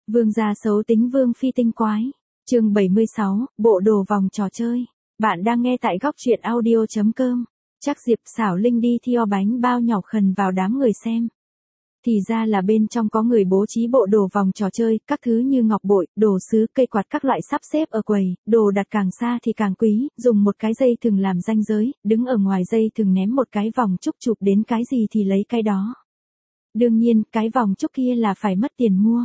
Vương gia xấu tính Vương phi tinh quái. Chương 76, bộ đồ vòng trò chơi. Bạn đang nghe tại góc truyện audio.com. Chắc Diệp xảo linh đi theo bánh bao nhỏ khần vào đám người xem. Thì ra là bên trong có người bố trí bộ đồ vòng trò chơi, các thứ như ngọc bội, đồ sứ, cây quạt các loại sắp xếp ở quầy, đồ đặt càng xa thì càng quý, dùng một cái dây thừng làm ranh giới, đứng ở ngoài dây thừng ném một cái vòng trúc chụp đến cái gì thì lấy cái đó. Đương nhiên, cái vòng trúc kia là phải mất tiền mua.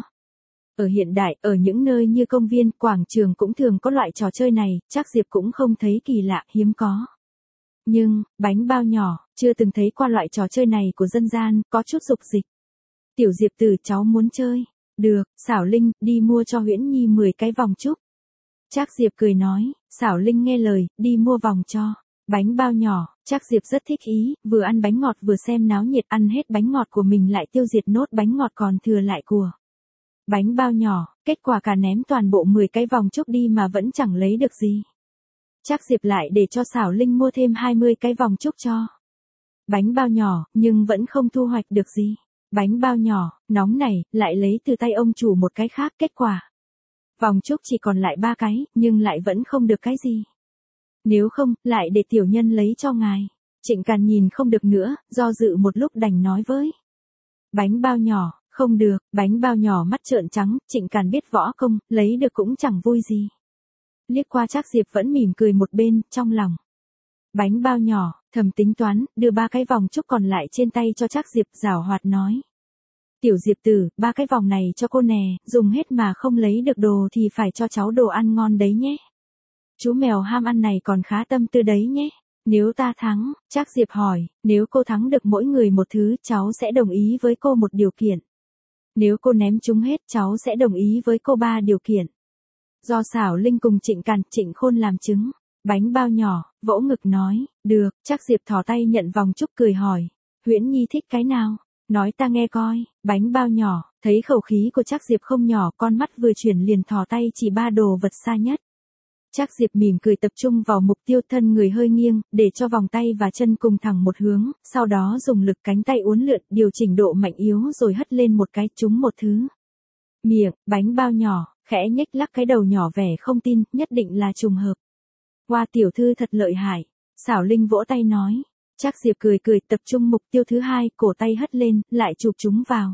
Ở hiện đại, ở những nơi như công viên, quảng trường cũng thường có loại trò chơi này, chắc Diệp cũng không thấy kỳ lạ, hiếm có. Nhưng, bánh bao nhỏ, chưa từng thấy qua loại trò chơi này của dân gian, có chút dục dịch. Tiểu Diệp tử, cháu muốn chơi. Được, xảo linh, đi mua cho Huyễn Nhi 10 cái vòng trúc. Trác Diệp cười nói, xảo linh nghe lời, đi mua vòng cho. Bánh bao nhỏ, Trác Diệp rất thích ý, vừa ăn bánh ngọt vừa xem náo nhiệt, ăn hết bánh ngọt của mình lại tiêu diệt nốt bánh ngọt còn thừa lại của bánh bao nhỏ, kết quả cả ném toàn bộ 10 cái vòng trúc đi mà vẫn chẳng lấy được gì. Trác Diệp lại để cho xảo linh mua thêm 20 cái vòng trúc cho bánh bao nhỏ, nhưng vẫn không thu hoạch được gì. Bánh bao nhỏ, nóng này, lại lấy từ tay ông chủ một cái khác, kết quả vòng trúc chỉ còn lại 3 cái, nhưng lại vẫn không được cái gì. Nếu không, lại để tiểu nhân lấy cho ngài. Trịnh Càn nhìn không được nữa, do dự một lúc đành nói với bánh bao nhỏ, không được. Bánh bao nhỏ mắt trợn trắng, Trịnh Càn biết võ công, lấy được cũng chẳng vui gì. Liếc qua Trác Diệp vẫn mỉm cười một bên, trong lòng bánh bao nhỏ thầm tính toán, đưa 3 cái vòng trúc còn lại trên tay cho Trác Diệp, giảo hoạt nói. Tiểu Diệp tử, 3 cái vòng này cho cô nè, dùng hết mà không lấy được đồ thì phải cho cháu đồ ăn ngon đấy nhé. Chú mèo ham ăn này còn khá tâm tư đấy nhé. Nếu ta thắng, Trác Diệp hỏi, nếu cô thắng được mỗi người một thứ, cháu sẽ đồng ý với cô một điều kiện. Nếu cô ném chúng hết, cháu sẽ đồng ý với cô 3 điều kiện. Do xảo linh cùng Trịnh Càn, Trịnh Khôn làm chứng. Bánh bao nhỏ, vỗ ngực nói, được. Trác Diệp thò tay nhận vòng trúc cười hỏi, Huyễn Nhi thích cái nào? Nói ta nghe coi. Bánh bao nhỏ, thấy khẩu khí của Trác Diệp không nhỏ, con mắt vừa chuyển liền thò tay chỉ 3 đồ vật xa nhất. Trác Diệp mỉm cười tập trung vào mục tiêu, thân người hơi nghiêng, để cho vòng tay và chân cùng thẳng một hướng, sau đó dùng lực cánh tay uốn lượn, điều chỉnh độ mạnh yếu rồi hất lên một cái, trúng một thứ. Miệng, bánh bao nhỏ, khẽ nhếch lắc cái đầu nhỏ vẻ không tin, nhất định là trùng hợp. Hoa tiểu thư thật lợi hại. Xảo linh vỗ tay nói. Trác Diệp cười cười tập trung mục tiêu thứ 2, cổ tay hất lên, lại chụp chúng vào.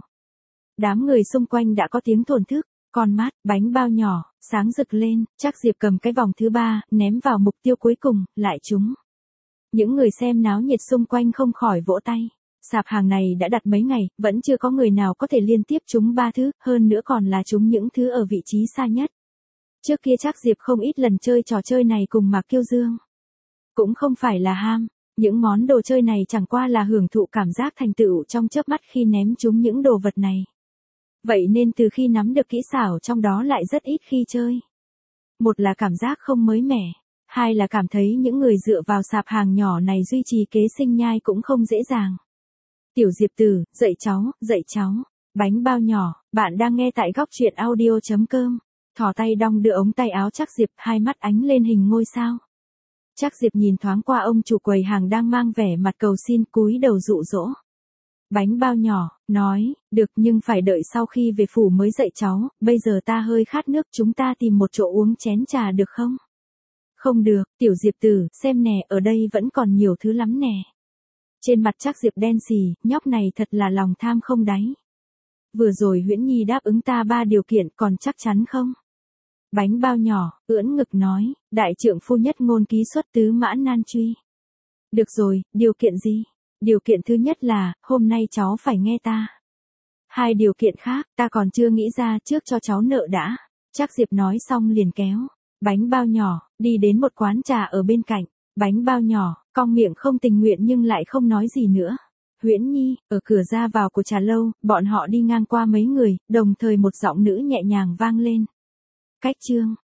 Đám người xung quanh đã có tiếng thổn thức, con mắt, bánh bao nhỏ, sáng rực lên, Trác Diệp cầm cái vòng thứ 3, ném vào mục tiêu cuối cùng, lại trúng. Những người xem náo nhiệt xung quanh không khỏi vỗ tay. Sạp hàng này đã đặt mấy ngày, vẫn chưa có người nào có thể liên tiếp trúng 3 thứ, hơn nữa còn là trúng những thứ ở vị trí xa nhất. Trước kia Trác Diệp không ít lần chơi trò chơi này cùng Mạc Kiêu Dương. Cũng không phải là ham, những món đồ chơi này chẳng qua là hưởng thụ cảm giác thành tựu trong chớp mắt khi ném trúng những đồ vật này. Vậy nên từ khi nắm được kỹ xảo trong đó lại rất ít khi chơi. Một là cảm giác không mới mẻ, hai là cảm thấy những người dựa vào sạp hàng nhỏ này duy trì kế sinh nhai cũng không dễ dàng. Tiểu Diệp tử, dạy cháu, dạy cháu. Bánh bao nhỏ, bạn đang nghe tại góc truyện audio.com. Thò tay đong đưa ống tay áo Trác Diệp, hai mắt ánh lên hình ngôi sao. Trác Diệp nhìn thoáng qua ông chủ quầy hàng đang mang vẻ mặt cầu xin, cúi đầu dụ dỗ. Bánh bao nhỏ, nói, được nhưng phải đợi sau khi về phủ mới dạy cháu, bây giờ ta hơi khát nước, chúng ta tìm một chỗ uống chén trà được không? Không được, Tiểu Diệp tử, xem nè, ở đây vẫn còn nhiều thứ lắm nè. Trên mặt Trác Diệp đen xì, nhóc này thật là lòng tham không đáy. Vừa rồi Huyễn Nhi đáp ứng ta 3 điều kiện, còn chắc chắn không? Bánh bao nhỏ, ưỡn ngực nói, đại trượng phu nhất ngôn ký xuất tứ mã nan truy. Được rồi, điều kiện gì? Điều kiện thứ nhất là, hôm nay cháu phải nghe ta. 2 điều kiện khác, ta còn chưa nghĩ ra, trước cho cháu nợ đã. Trác Diệp nói xong liền kéo bánh bao nhỏ, đi đến một quán trà ở bên cạnh. Bánh bao nhỏ, cong miệng không tình nguyện nhưng lại không nói gì nữa. Huyễn Nhi, ở cửa ra vào của trà lâu, bọn họ đi ngang qua mấy người, đồng thời một giọng nữ nhẹ nhàng vang lên. Cách chương.